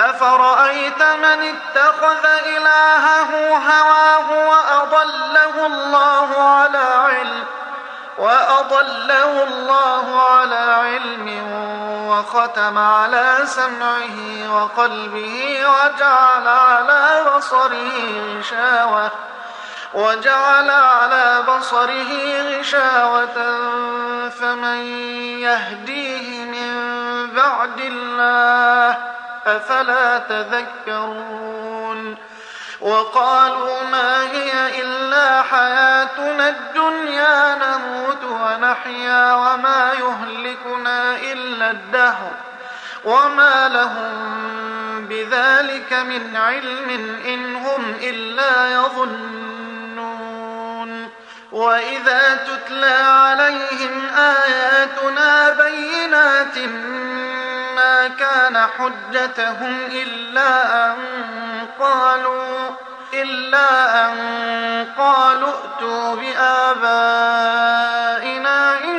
أفرأيت من اتخذ إلهه هواه وأضله الله على علم وختم على سمعه وقلبه وجعل على بصره غشاوة فمن يهديه من بعد الله أفلا تذكرون وقالوا ما هي إلا حياتنا الدنيا نموت ونحيا وما يهلكنا إلا الدهر وما لهم بذلك من علم إن هم إلا يظنون وإذا تتلى عليهم آياتنا بينات ما كان حجتهم إلا أن قالوا ائتوا بآبائنا إن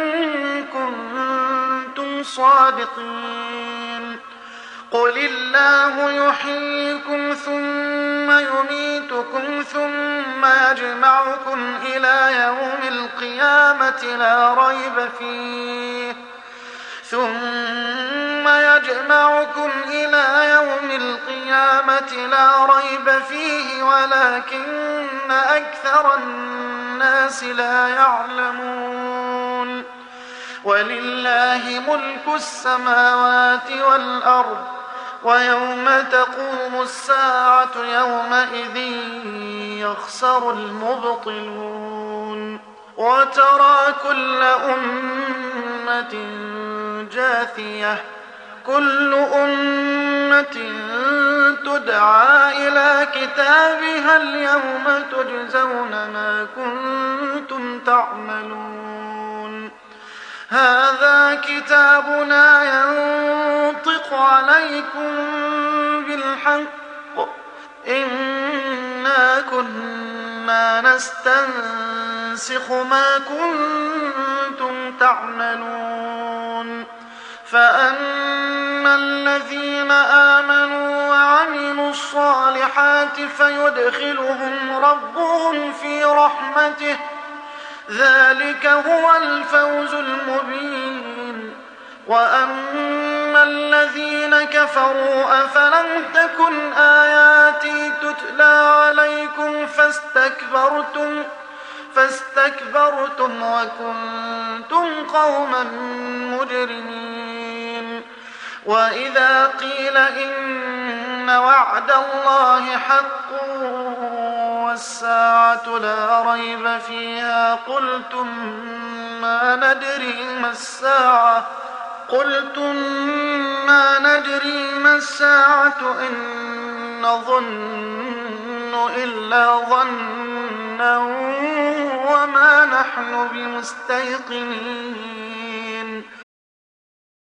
كنتم صادقين قل الله يحييكم ثم يميتكم ثم يجمعكم إلى يوم القيامة لا ريب فيه ولكن أكثر الناس لا يعلمون ولله ملك السماوات والأرض ويوم تقوم الساعة يومئذ يخسر المبطلون وترى كل أمة جاثية كل أمة تدعى إلى كتابها اليوم تجزون ما كنتم تعملون هذا كتابنا ينطق عليكم بالحق إنا كنا نستنسخ ما كنتم تعملون فأما الذين آمنوا وعملوا الصالحات فيدخلهم ربهم في رحمته ذلك هو الفوز المبين وأما الذين كفروا أفلم تكن آياتي تتلى عليكم فاستكبرتم وكنتم قوما مجرمين وإذا قيل إن وعد الله حق والساعة لا ريب فيها قلتم ما ندري ما الساعة إن نظن إلا ظنا وما نحن بمستيقنين